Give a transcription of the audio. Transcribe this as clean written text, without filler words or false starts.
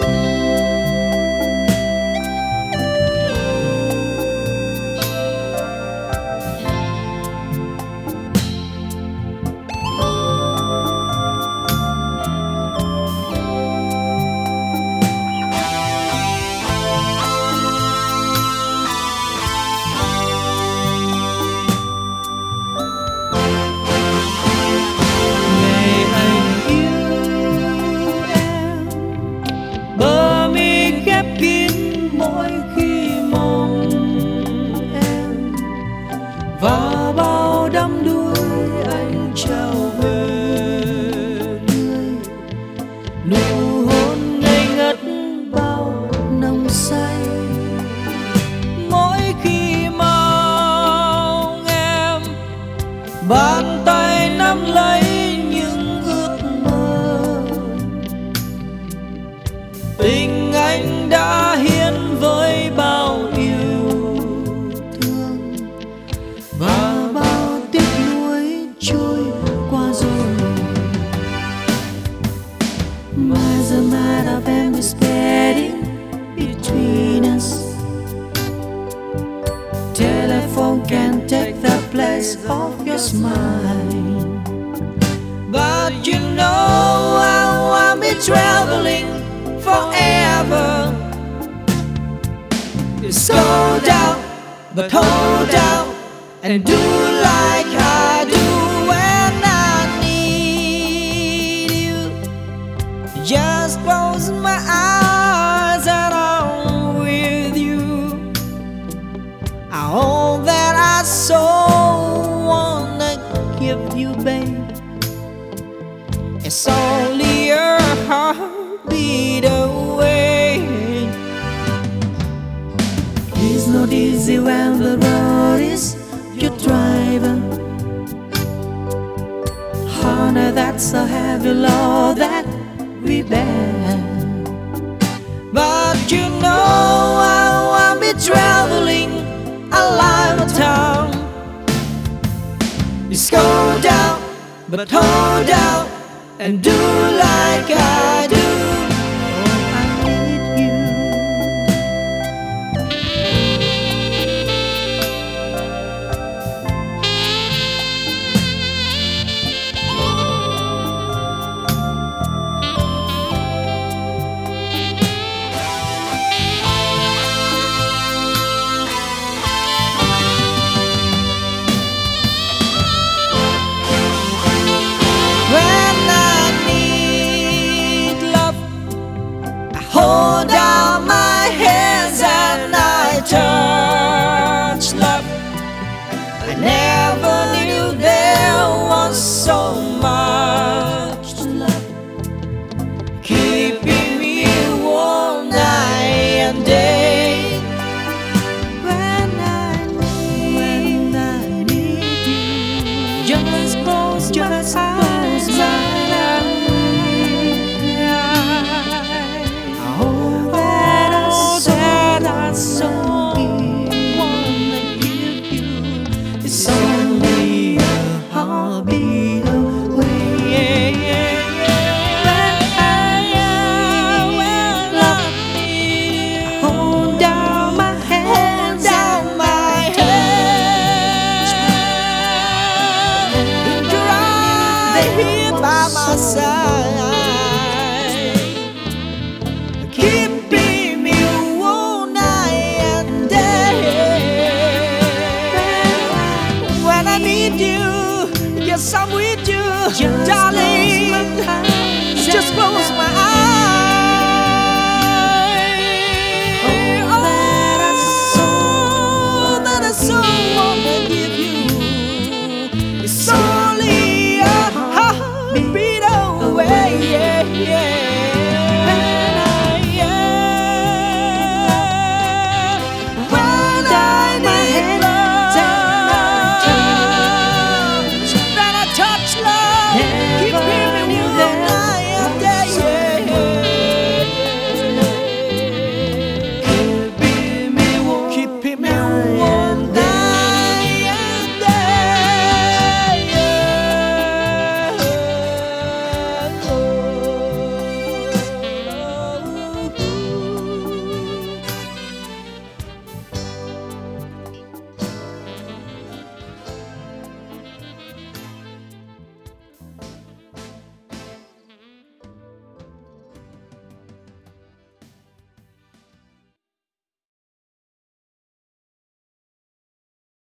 Và bao đắm đuối anh trao về người, nụ hôn ngây ngất bao nồng say. Mỗi khi mong em, bàn tay nắm lấy những ước mơ, tình anh đã hiến với bao yêu thương và bao tiếc nuối trôi qua rồi. Miles and miles of memories spreading between us. Telephone can't take the place of your smile, but you know I won't be traveling forever. Slow down, but hold out and do like I do when I need you. Just close my eyes and I'm with you. All that I so wanna give you, babe, it's only your heartbeat away. It's not easy when the road is you're driving. Honey, that's a heavy load that we bear. But you know I won't be traveling a lifetime. Just go down, but hold out and do like I do.